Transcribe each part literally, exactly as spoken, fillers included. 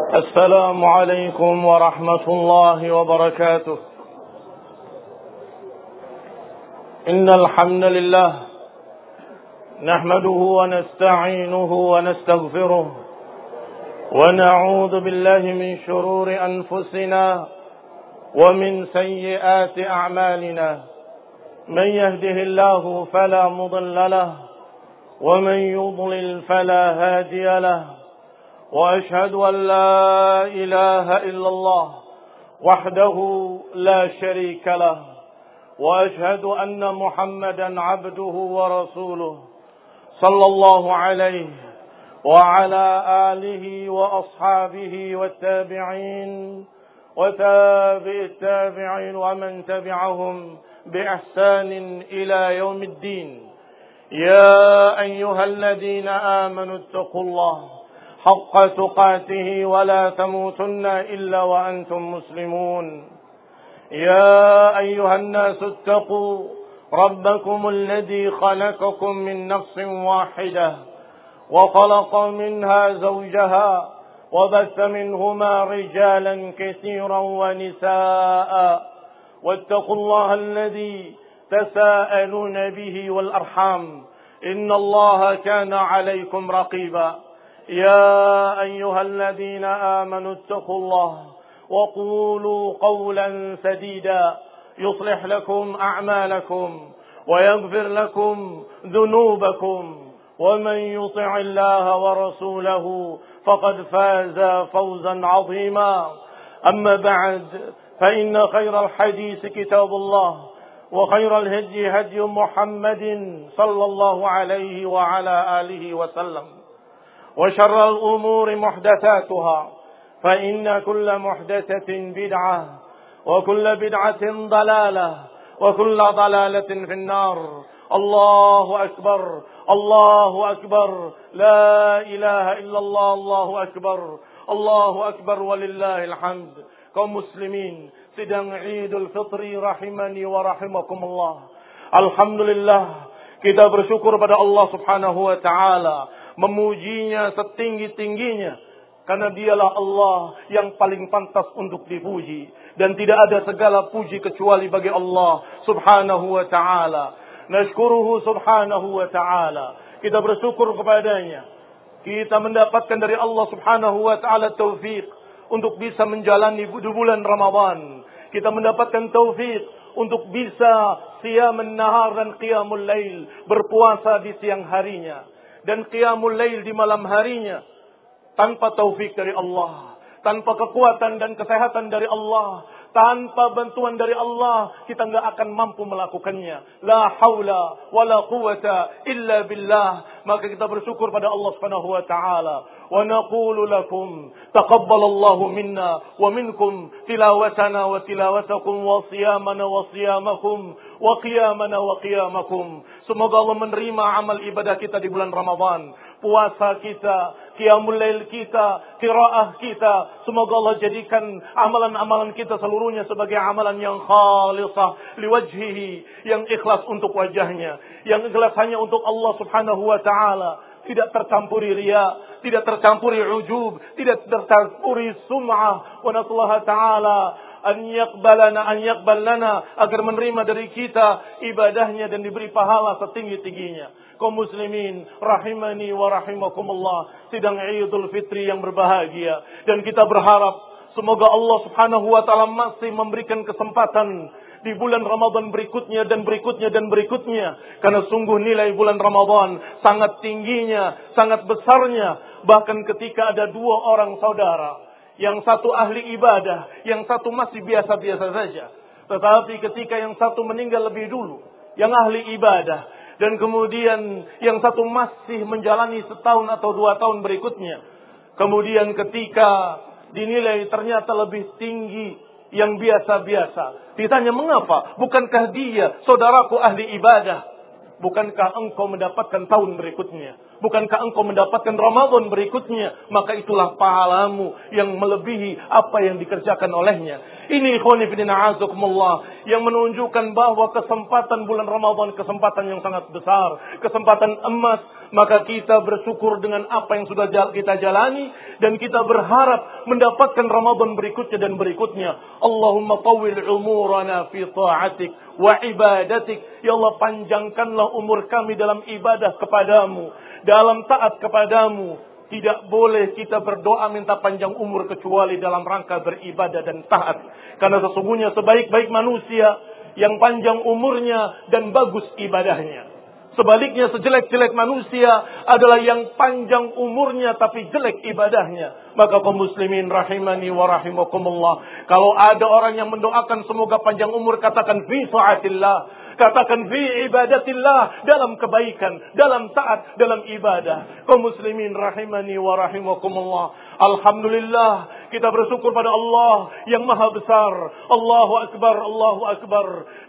السلام عليكم ورحمة الله وبركاته. إن الحمد لله نحمده ونستعينه ونستغفره ونعوذ بالله من شرور أنفسنا ومن سيئات أعمالنا. من يهده الله فلا مضل له ومن يضلل فلا هادي له، وأشهد أن لا إله إلا الله وحده لا شريك له، وأشهد أن محمدا عبده ورسوله صلى الله عليه وعلى آله وأصحابه والتابعين وتابع التابعين ومن تبعهم بإحسان إلى يوم الدين. يا أيها الذين آمنوا اتقوا الله حق تقاته ولا تموتن إلا وأنتم مسلمون. يا أيها الناس اتقوا ربكم الذي خلقكم من نفس واحدة وخلق منها زوجها وبث منهما رجالا كثيرا ونساء، واتقوا الله الذي تساءلون به والأرحام إن الله كان عليكم رقيبا. يا أيها الذين آمنوا اتقوا الله وقولوا قولا سديدا يصلح لكم أعمالكم ويغفر لكم ذنوبكم، ومن يطع الله ورسوله فقد فاز فوزا عظيما. أما بعد، فإن خير الحديث كتاب الله، وخير الهدي هدي محمد صلى الله عليه وعلى آله وسلم، وشر الأمور محدثاتها، فإن كل محدثة بدعة وكل بدعة ضلالة وكل ضلالة في النار. الله أكبر الله أكبر، لا إله إلا الله، الله أكبر الله أكبر ولله الحمد. Kaum muslimin, sidang Idul Fitri rahimani wa rahimakumullah. Alhamdulillah, kita bersyukur pada Allah Subhanahu wa taala, memujinya setinggi-tingginya, karena dialah Allah yang paling pantas untuk dipuji, dan tidak ada segala puji kecuali bagi Allah Subhanahu wa taala. Nashkuruhu Subhanahu wa taala, kita bersyukur kepadanya. Kita mendapatkan dari Allah Subhanahu wa taala taufik untuk bisa menjalani bulan Ramadan. Kita mendapatkan taufik untuk bisa siyamun nahar dan qiyamul lail, berpuasa di siang harinya dan qiyamul lail di malam harinya. Tanpa taufik dari Allah, tanpa kekuatan dan kesehatan dari Allah, tanpa bantuan dari Allah, kita enggak akan mampu melakukannya. La haula wala quwata illa billah. Maka kita bersyukur pada Allah Subhanahu wa taala. Wa naqulu lakum taqabbalallahu minna wa minkum tilawatana wa tilawatakum wa siyamana wa siyamakum wa qiyamana wa qiyamakum. Semoga Allah menerima amal ibadah kita di bulan Ramadan, puasa kita, qiyamul lail kita, qiraah kita. Semoga Allah jadikan amalan-amalan kita seluruhnya sebagai amalan yang khalisah liwajhihi, yang ikhlas untuk wajahnya, yang ikhlas hanya untuk Allah Subhanahu wa taala. Tidak tercampuri riya, tidak tercampuri ujub, tidak tercampuri sum'ah. Wa nasallaha ta'ala an yaqbalana an yaqbal lana, agar menerima dari kita ibadahnya dan diberi pahala setinggi-tingginya. Kaum muslimin rahimani wa rahimakumullah, sidang Idul Fitri yang berbahagia, dan kita berharap semoga Allah Subhanahu wa taala masih memberikan kesempatan di bulan Ramadan berikutnya dan berikutnya dan berikutnya. Karena sungguh nilai bulan Ramadan sangat tingginya, sangat besarnya. Bahkan ketika ada dua orang saudara, yang satu ahli ibadah, yang satu masih biasa-biasa saja. Tetapi ketika yang satu meninggal lebih dulu, yang ahli ibadah, dan kemudian yang satu masih menjalani setahun atau dua tahun berikutnya. Kemudian ketika dinilai ternyata lebih tinggi yang biasa-biasa, ditanya mengapa? Bukankah dia saudaraku ahli ibadah? Bukankah engkau mendapatkan tahun berikutnya? Bukankah engkau mendapatkan Ramadan berikutnya? Maka itulah pahalamu yang melebihi apa yang dikerjakan olehnya. Ini ikhwani fillah a'azakumullah yang menunjukkan bahwa kesempatan bulan Ramadan kesempatan yang sangat besar, kesempatan emas. Maka kita bersyukur dengan apa yang sudah kita jalani dan kita berharap mendapatkan Ramadan berikutnya dan berikutnya. Allahumma tawwil umurana fi ta'atik wa ibadatik. Ya Allah, panjangkanlah umur kami dalam ibadah kepadamu, dalam taat kepadamu. Tidak boleh kita berdoa minta panjang umur kecuali dalam rangka beribadah dan taat. Karena sesungguhnya sebaik-baik manusia yang panjang umurnya dan bagus ibadahnya. Sebaliknya sejelek-jelek manusia adalah yang panjang umurnya tapi jelek ibadahnya. Maka kaum muslimin rahimani wa rahimakumullah, kalau ada orang yang mendoakan semoga panjang umur, katakan fi taatillah, katakan fi ibadatillah, dalam kebaikan, dalam taat, dalam ibadah. Kaum muslimin rahimani wa rahimakumullah, alhamdulillah kita bersyukur pada Allah yang maha besar. Allahu akbar, Allahu akbar.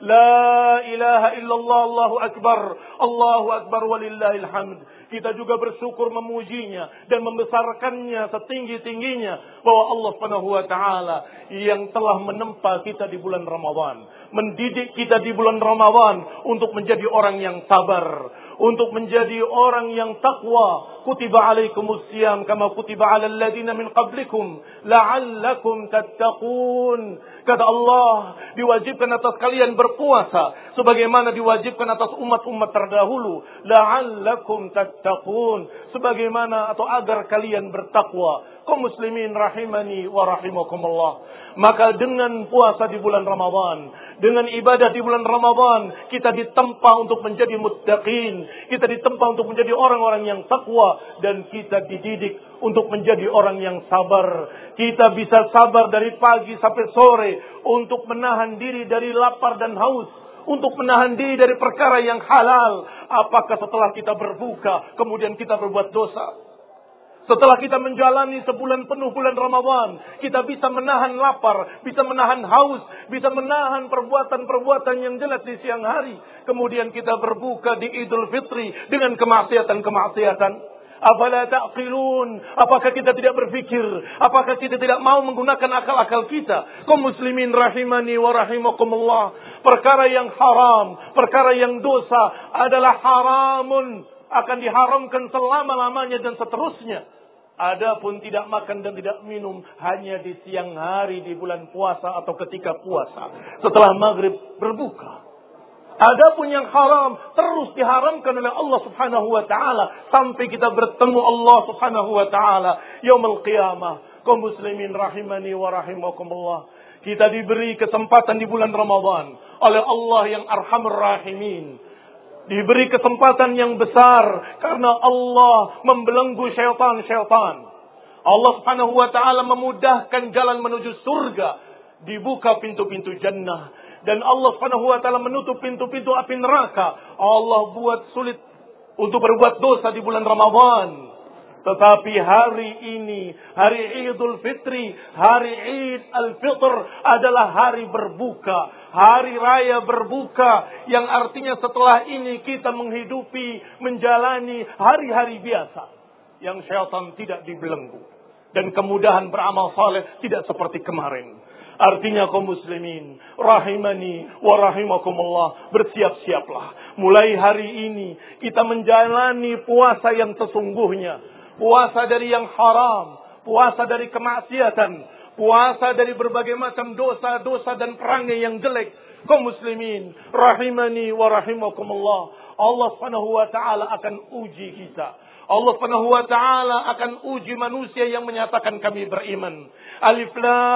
La ilaha illallah, Allahu akbar. Allahu akbar walillahil hamd. Kita juga bersyukur memujinya dan membesarkannya setinggi-tingginya bahwa Allah Subhanahu wa taala yang telah menempa kita di bulan Ramadan, mendidik kita di bulan Ramadan untuk menjadi orang yang sabar, untuk menjadi orang yang takwa. Kutiba alaikumus siyam kama kutiba alal ladina min qablikum la'allakum tattaqun. Kata Allah, diwajibkan atas kalian berpuasa sebagaimana diwajibkan atas umat-umat terdahulu. La'allakum tattaqun, sebagaimana atau agar kalian bertakwa. Kaum muslimin rahimani wa rahimakumullah. Maka dengan puasa di bulan Ramadan, dengan ibadah di bulan Ramadan, kita ditempa untuk menjadi muttaqin, kita ditempa untuk menjadi orang-orang yang takwa, dan kita dididik untuk menjadi orang yang sabar. Kita bisa sabar dari pagi sampai sore untuk menahan diri dari lapar dan haus, untuk menahan diri dari perkara yang halal. Apakah setelah kita berbuka kemudian kita berbuat dosa? Setelah kita menjalani sebulan penuh bulan Ramadan, kita bisa menahan lapar, bisa menahan haus, bisa menahan perbuatan-perbuatan yang jelek di siang hari. Kemudian kita berbuka di Idul Fitri dengan kemaksiatan-kemaksiatan. Afala ta'qilun? Apakah kita tidak berpikir? Apakah kita tidak mau menggunakan akal-akal kita? Kaum muslimin rahimani wa rahimakumullah. Perkara yang haram, perkara yang dosa adalah haramun, akan diharamkan selama-lamanya dan seterusnya. Adapun tidak makan dan tidak minum hanya di siang hari di bulan puasa atau ketika puasa setelah maghrib berbuka. Adapun yang haram terus diharamkan oleh Allah Subhanahu wa taala sampai kita bertemu Allah Subhanahu wa taala yaumul qiyamah. Kaum muslimin rahimani wa rahimakumullah, kita diberi kesempatan di bulan Ramadan oleh Allah yang Arhamur Rahimin. Diberi kesempatan yang besar karena Allah membelenggu syaitan-syaitan. Allah Subhanahu wa taala memudahkan jalan menuju surga, dibuka pintu-pintu jannah, dan Allah Subhanahu wa taala menutup pintu-pintu api neraka. Allah buat sulit untuk berbuat dosa di bulan Ramadan. Tetapi hari ini, hari Idul Fitri, hari Id Al-Fitr adalah hari berbuka, hari raya berbuka, yang artinya setelah ini kita menghidupi, menjalani hari-hari biasa yang syaitan tidak dibelenggu, dan kemudahan beramal saleh tidak seperti kemarin. Artinya kaum muslimin rahimani wa rahimakumullah, bersiap-siaplah. Mulai hari ini kita menjalani puasa yang sesungguhnya. Puasa dari yang haram, puasa dari kemaksiatan, puasa dari berbagai macam dosa-dosa dan perangai yang jelek. Kaum muslimin rahimani wa rahimakumullah, Allah Subhanahu wa taala akan uji kita. Allah Subhanahu wa taala akan uji manusia yang menyatakan kami beriman. Alif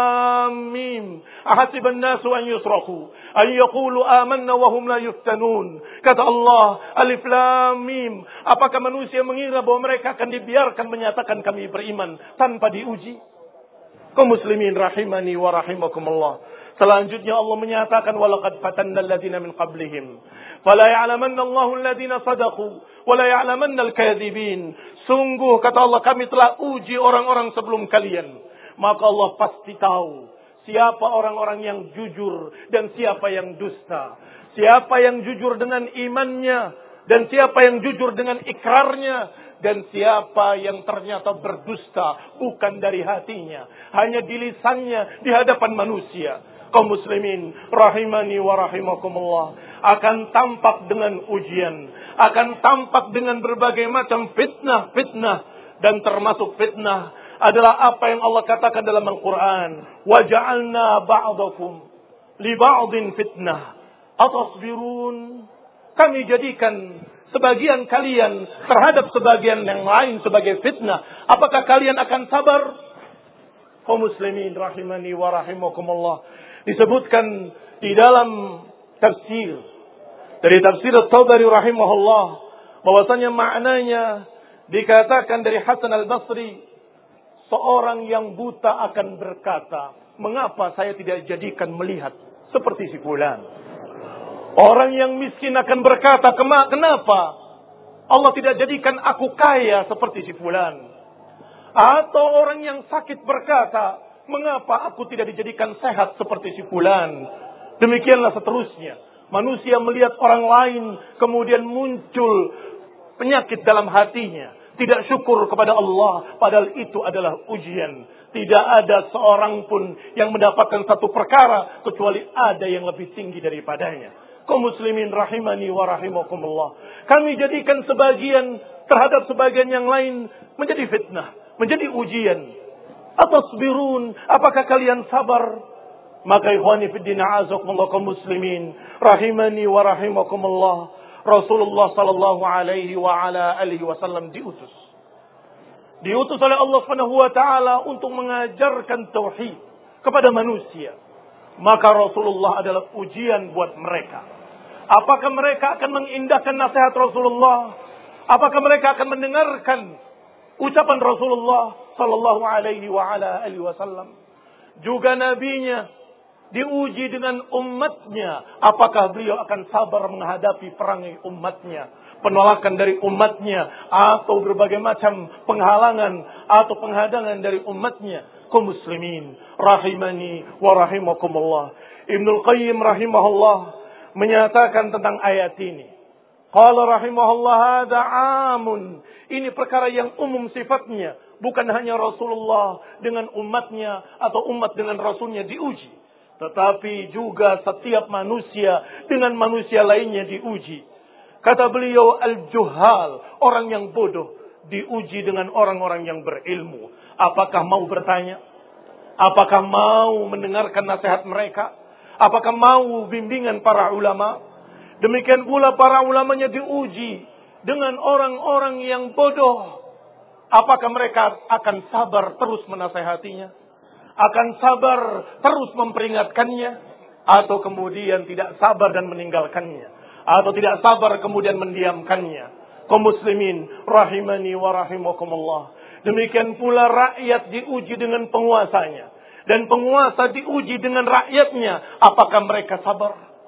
Lam Mim. Ahasiban nasu an yusraku an yaqulu amanna wa hum la yuftanun. Kata Allah, Alif Lam Mim. Apakah manusia mengira bahwa mereka akan dibiarkan menyatakan kami beriman tanpa diuji? Kaum muslimin rahimani wa rahimakumullah. Selanjutnya Allah menyatakan walaqad fatanna alladziina min qablihim fala ya'lamanna Allahu alladziina shadaqu wa la ya'lamanna al-kadzibin. Sungguh kata Allah, kami telah uji orang-orang sebelum kalian, maka Allah pasti tahu siapa orang-orang yang jujur dan siapa yang dusta, siapa yang jujur dengan imannya dan siapa yang jujur dengan ikrarnya, dan siapa yang ternyata berdusta bukan dari hatinya, hanya di lisannya di hadapan manusia. kaum muslimin rahimani wa rahimakumullah, akan tampak dengan ujian, akan tampak dengan berbagai macam fitnah-fitnah, dan termasuk fitnah adalah apa yang Allah katakan dalam Al-Quran, wa ja'alna ba'dakum li ba'din fitnah atasbirun. Kami jadikan sebagian kalian terhadap sebagian yang lain sebagai fitnah. Apakah kalian akan sabar? Kaum muslimin rahimani wa rahimakumullah, disebutkan di dalam tafsir dari tafsir At-Tabari rahimahullah bahwasanya maknanya dikatakan dari Hasan Al-Basri, seorang yang buta akan berkata, mengapa saya tidak jadikan melihat seperti si fulan? Orang yang miskin akan berkata, kenapa Allah tidak jadikan aku kaya seperti si fulan? Atau orang yang sakit berkata, mengapa aku tidak dijadikan sehat seperti si fulan? Demikianlah seterusnya. Manusia melihat orang lain, kemudian muncul penyakit dalam hatinya, tidak syukur kepada Allah, padahal itu adalah ujian. Tidak ada seorang pun yang mendapatkan satu perkara kecuali ada yang lebih tinggi daripadanya. Kaum muslimin rahimani wa rahimakumullah, kami jadikan sebagian terhadap sebagian yang lain menjadi fitnah, menjadi ujian. Atasbirun, apakah kalian sabar? Maka ikhwani fiddin a'azakumullah kaum muslimin rahimani wa rahimakumullah, Rasulullah sallallahu alaihi wa ala alihi wasallam diutus. Diutus oleh Allah Subhanahu wa taala untuk mengajarkan tauhid kepada manusia. Maka Rasulullah adalah ujian buat mereka. Apakah mereka akan mengindahkan nasihat Rasulullah? Apakah mereka akan mendengarkan ucapan Rasulullah sallallahu alaihi wa ala alihi wasallam? Juga nabinya diuji dengan umatnya. Apakah beliau akan sabar menghadapi perangai umatnya, penolakan dari umatnya, atau berbagai macam penghalangan atau penghadangan dari umatnya? Kaum muslimin rahimani wa rahimakumullah, Ibnul Qayyim rahimahullah menyatakan tentang ayat ini. Qala rahimahullah, hadza amun. Ini perkara yang umum sifatnya, bukan hanya Rasulullah dengan umatnya atau umat dengan Rasulnya diuji, tetapi juga setiap manusia dengan manusia lainnya diuji. Kata beliau, al-juhal, orang yang bodoh, diuji dengan orang-orang yang berilmu. Apakah mau bertanya? Apakah mau mendengarkan nasihat mereka? Apakah mau bimbingan para ulama? Demikian pula para ulamanya diuji dengan orang-orang yang bodoh. Apakah mereka akan sabar terus menasehatinya? Akan sabar terus memperingatkannya? Atau kemudian tidak sabar dan meninggalkannya? Atau tidak sabar kemudian mendiamkannya? Kaum muslimin rahimani wa rahimakumullah, demikian pula rakyat diuji dengan penguasanya, dan penguasa diuji dengan rakyatnya. Apakah mereka sabar?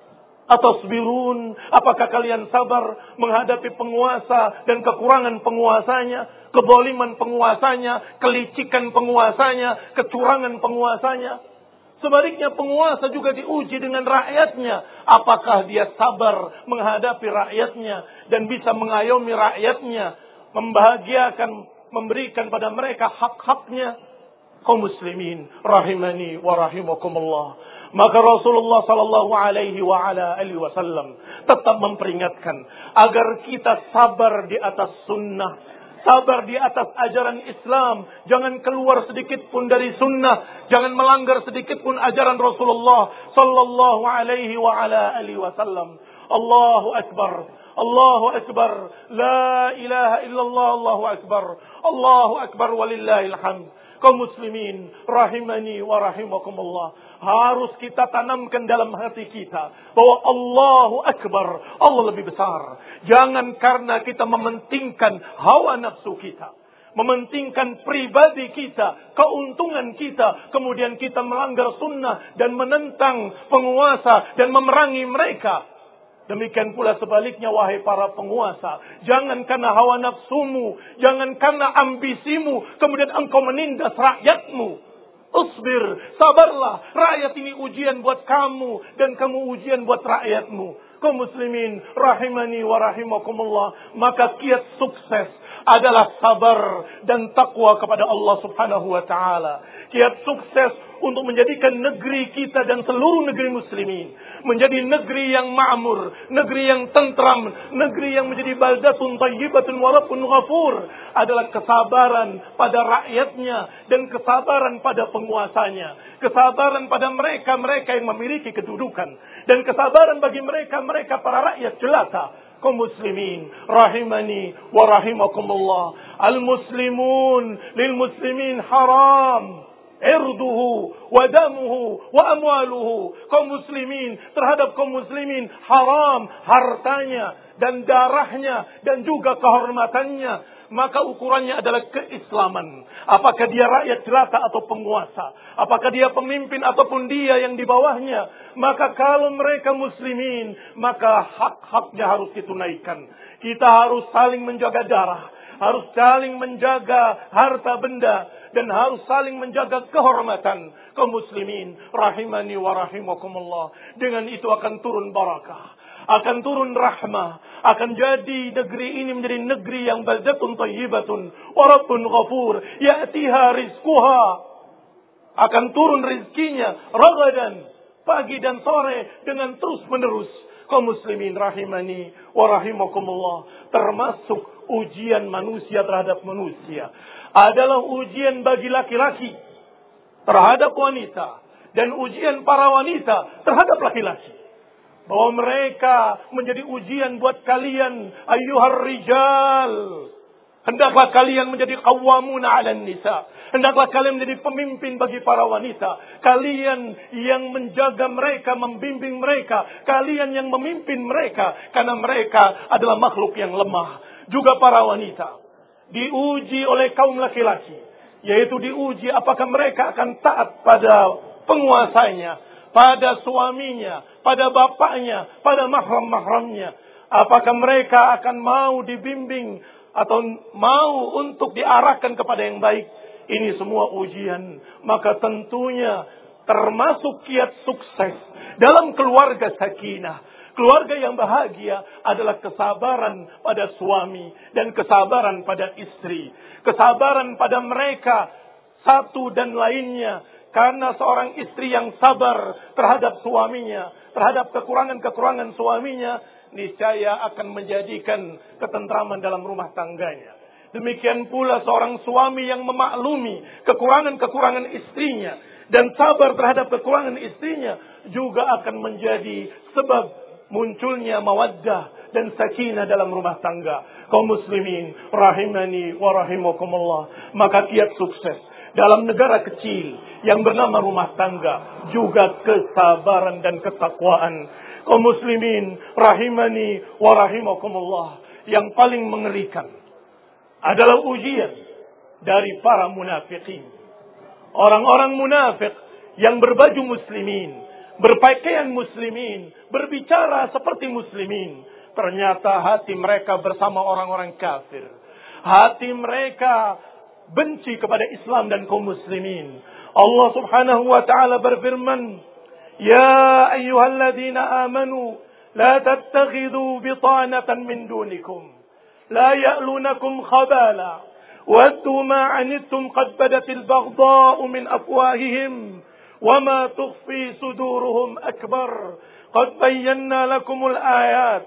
Atasbirun, apakah kalian sabar menghadapi penguasa dan kekurangan penguasanya, kezaliman penguasanya, kelicikan penguasanya, kecurangan penguasanya? Sebaliknya penguasa juga diuji dengan rakyatnya. Apakah dia sabar menghadapi rakyatnya dan bisa mengayomi rakyatnya, membahagiakan, memberikan pada mereka hak-haknya? Kaum muslimin rahimani wa rahimakumullah, maka Rasulullah sallallahu alaihi wa ala alihi wasallam tetap memperingatkan agar kita sabar di atas sunnah, sabar di atas ajaran Islam, jangan keluar sedikit pun dari sunnah, jangan melanggar sedikit pun ajaran Rasulullah sallallahu alaihi wa ala alihi wasallam. Allahu akbar, Allahu akbar, la ilaha illallah, Allahu akbar, Allahu akbar walillahil hamd. Kaum muslimin rahimani wa rahimakumullah, harus kita tanamkan dalam hati kita bahwa Allahu akbar, Allah lebih besar. Jangan karena kita mementingkan hawa nafsu kita, mementingkan pribadi kita, keuntungan kita, kemudian kita melanggar sunnah dan menentang penguasa dan memerangi mereka. Demikian pula sebaliknya, wahai para penguasa, jangan karena hawa nafsumu, jangan karena ambisimu, kemudian engkau menindas rakyatmu. Usbir, sabarlah, rakyat ini ujian buat kamu, dan kamu ujian buat rakyatmu. Kaum muslimin rahimani wa rahimakumullah, maka kiat sukses adalah sabar dan takwa kepada Allah Subhanahu wa taala. Kiat sukses untuk menjadikan negeri kita dan seluruh negeri muslimin menjadi negeri yang makmur, negeri yang tentram, negeri yang menjadi baldatun thayyibatun wa rabbun ghafur adalah kesabaran pada rakyatnya dan kesabaran pada penguasanya, kesabaran pada mereka-mereka yang memiliki kedudukan, dan kesabaran bagi mereka-mereka para rakyat jelata. Kaum muslimin rahimani wa rahimakumullah, al muslimun lil muslimin haram irduhu wa damuhu wa amwaluhu. Kaum muslimin terhadap kaum muslimin haram hartanya dan darahnya dan juga kehormatannya. Maka ukurannya adalah keislaman. Apakah dia rakyat jelata atau penguasa, apakah dia pemimpin ataupun dia yang di bawahnya. Maka kalau mereka muslimin, maka hak-haknya harus ditunaikan. Kita harus saling menjaga darah, harus saling menjaga harta benda, dan harus saling menjaga kehormatan kaum muslimin rahimani wa rahimakumullah. Dengan itu akan turun barakah, akan turun rahmah, akan jadi negeri ini menjadi negeri yang baldatun thayyibatun wa rabbun ghafur ya'tiha rizquha. Akan turun rizkinya ragadan, pagi dan sore, dengan terus menerus. Kaum muslimin rahimani wa rahimakumullah, termasuk ujian manusia terhadap manusia adalah ujian bagi laki-laki terhadap wanita, dan ujian para wanita terhadap laki-laki. Bahwa mereka menjadi ujian buat kalian, ayyuhar rijal. Hendaklah kalian menjadi qawwamuna 'alan nisa. Hendaklah kalian menjadi pemimpin bagi para wanita. Kalian yang menjaga mereka, membimbing mereka. Kalian yang memimpin mereka. Karena mereka adalah makhluk yang lemah. Juga para wanita diuji oleh kaum laki-laki. Yaitu diuji apakah mereka akan taat pada penguasanya, pada suaminya, pada bapaknya, pada mahram-mahramnya. Apakah mereka akan mau dibimbing atau mau untuk diarahkan kepada yang baik. Ini semua ujian. Maka tentunya termasuk kiat sukses dalam keluarga sakinah, keluarga yang bahagia, adalah kesabaran pada suami dan kesabaran pada istri. Kesabaran pada mereka satu dan lainnya. Karena seorang istri yang sabar terhadap suaminya, terhadap kekurangan-kekurangan suaminya, niscaya akan menjadikan ketentraman dalam rumah tangganya. Demikian pula seorang suami yang memaklumi kekurangan-kekurangan istrinya dan sabar terhadap kekurangan istrinya, juga akan menjadi sebab munculnya mawaddah dan sakinah dalam rumah tangga. Kaum muslimin rahimani wa rahimakumullah, maka kiat sukses dalam negara kecil yang bernama rumah tangga juga kesabaran dan ketakwaan. Kaum muslimin rahimani wa rahimakumullah, yang paling mengerikan adalah ujian dari para munafikin. Orang-orang munafik yang berbaju muslimin, berpakaian muslimin, berbicara seperti muslimin, ternyata hati mereka bersama orang-orang kafir. Hati mereka benci kepada Islam dan kaum muslimin. Allah Subhanahu wa taala berfirman, "Ya ayyuhalladzina amanu la tattakhidhu bitanatan min dunikum la ya'lunakum khabala waddu ma 'anittum qad badatil baghdha'u min afwahihim wa ma tukhfi suduruhum akbar qad bayyana lakumul ayat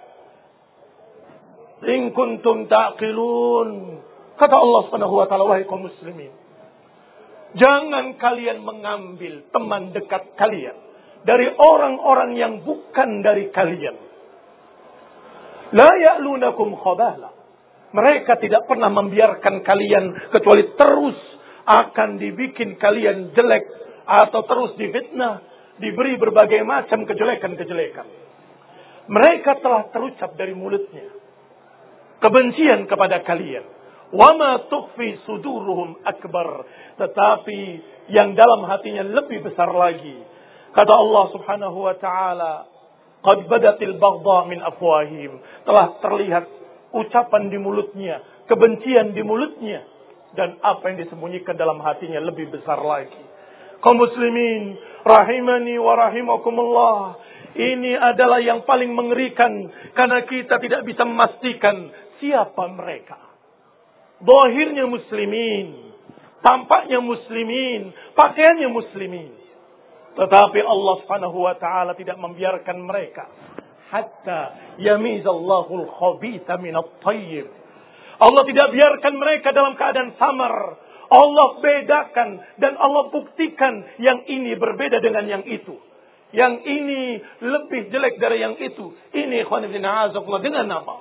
in kuntum taqilun." Kata Allah Subhanahu wa taala, wahai kaum muslimin, jangan kalian mengambil teman dekat kalian dari orang-orang yang bukan dari kalian. La ya'lunakum khabala. Mereka tidak pernah membiarkan kalian kecuali terus akan dibikin kalian jelek atau terus difitnah, diberi berbagai macam kejelekan-kejelekan. Mereka telah terucap dari mulutnya kebencian kepada kalian. وَمَا تُخْفِي سُدُورُهُمْ أَكْبَرُ. Tetapi yang dalam hatinya lebih besar lagi. Kata Allah Subhanahu wa taala, "Qad badatil baghdha min afwahihim." Telah terlihat ucapan di mulutnya, kebencian di mulutnya, dan apa yang disembunyikan dalam hatinya lebih besar lagi. Kaum muslimin rahimani wa rahimakumullah, ini adalah yang paling mengerikan karena kita tidak bisa memastikan siapa mereka. Zahirnya muslimin, tampaknya muslimin, pakaiannya muslimin. Tetapi Allah Subhanahu wa taala tidak membiarkan mereka hatta yamizallahu al-khabitha min at-thayyib. Allah tidak biarkan mereka dalam keadaan samar. Allah bedakan dan Allah buktikan yang ini berbeda dengan yang itu. Yang ini lebih jelek dari yang itu. Ini ikhwan fillah azakullah dengan apa?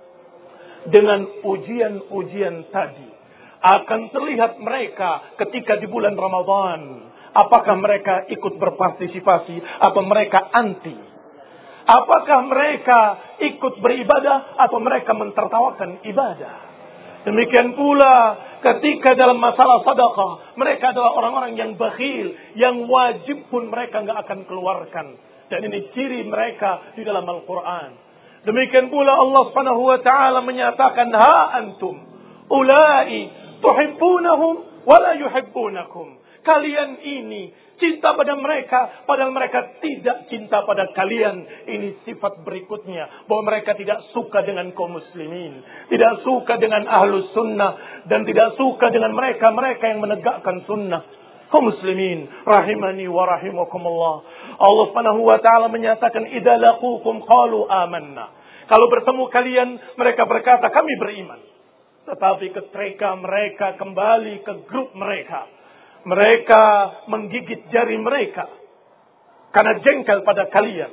Dengan ujian-ujian tadi. Akan terlihat mereka ketika di bulan Ramadan. Apakah mereka ikut berpartisipasi atau mereka anti? Apakah mereka ikut beribadah atau mereka mentertawakan ibadah? Demikian pula ketika dalam masalah sedekah, mereka adalah orang-orang yang bakhil, yang wajib pun mereka enggak akan keluarkan. Dan ini ciri mereka di dalam Al-Quran. Demikian pula Allah Subhanahu wa taala menyatakan, ha antum ulai tuhibbunahum wa la yuhibbunakum. Kalian ini cinta pada mereka, padahal mereka tidak cinta pada kalian. Ini sifat berikutnya, bahwa mereka tidak suka dengan kaum muslimin, tidak suka dengan ahlus sunnah, dan tidak suka dengan mereka-mereka yang menegakkan sunnah. Kaum muslimin, rahimani wa rahimakumullah. Allah Subhanahu wa taala menyatakan, idza laqukum qalu amanna. Kalau bertemu kalian, mereka berkata kami beriman. Tetapi ketika mereka kembali ke grup mereka, mereka menggigit jari mereka karena jengkel pada kalian.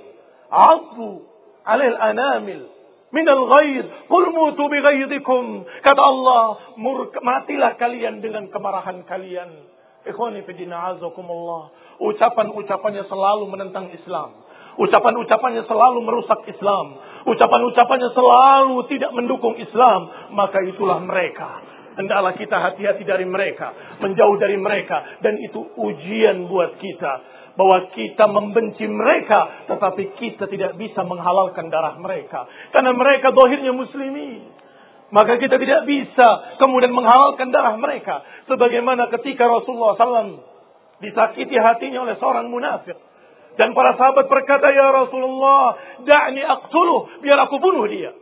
Afu alal anamil minal ghaid qul mutu bi ghaidikum. Kata Allah, matilah kalian dengan kemarahan kalian. Ikhwani fi din azakumullah. Ucapan-ucapannya selalu menentang Islam. Ucapan-ucapannya selalu merusak Islam. Ucapan-ucapannya selalu tidak mendukung Islam. Maka itulah mereka. Hendaklah kita hati-hati dari mereka, menjauh dari mereka, dan itu ujian buat kita, bahwa kita membenci mereka, tetapi kita tidak bisa menghalalkan darah mereka, karena mereka zahirnya muslimin. Maka kita tidak bisa kemudian menghalalkan darah mereka, sebagaimana ketika Rasulullah shallallahu alaihi wasallam disakiti hatinya oleh seorang munafik, dan para sahabat berkata, ya Rasulullah, da'ni aqtuluh, biar aku bunuh dia.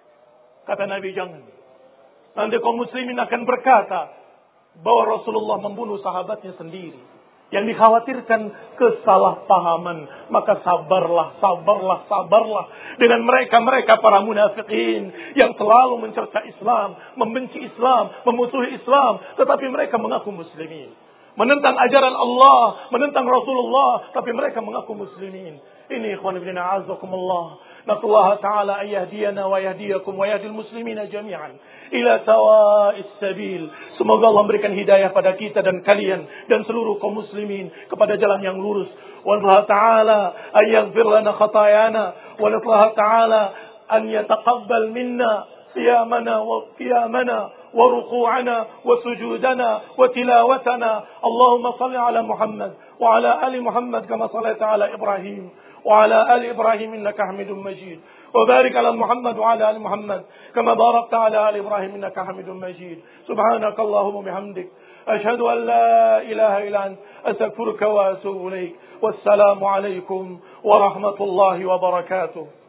Kata Nabi, jangan. Nanti kaum muslimin akan berkata bahwa Rasulullah membunuh sahabatnya sendiri. Yang dikhawatirkan kesalahpahaman. Maka sabarlah, sabarlah, sabarlah. Dengan mereka-mereka para munafikin yang selalu mencerca Islam, membenci Islam, memusuhi Islam. Tetapi mereka mengaku muslimin. Menentang ajaran Allah, menentang Rasulullah. Tapi mereka mengaku muslimin. Ini ikhwan ibn a'azakumullah. Nasallahu ta'ala an yahdiyana wa yahdiyakum wa yahdil muslimina jami'an ila sawa'is sabil. Semoga Allah memberikan hidayah pada kita dan kalian dan seluruh kaum muslimin kepada jalan yang lurus. Wa Allah ta'ala an yaghfir lana khatayana wa Allah ta'ala an yataqabbal minna qiyamana wa qiyamana wa ruku'ana wa sujudana wa tilawatana. Allahumma salli ala Muhammad wa ala ali Muhammad kama sallaita ala Ibrahim وعلى آل إبراهيم إنك حميد مجيد وبارك على محمد وعلى آل محمد كما باركت على آل إبراهيم إنك حميد مجيد سبحانك اللهم وبحمدك أشهد أن لا إله إلا أنت أستغفرك وأتوب إليك والسلام عليكم ورحمة الله وبركاته.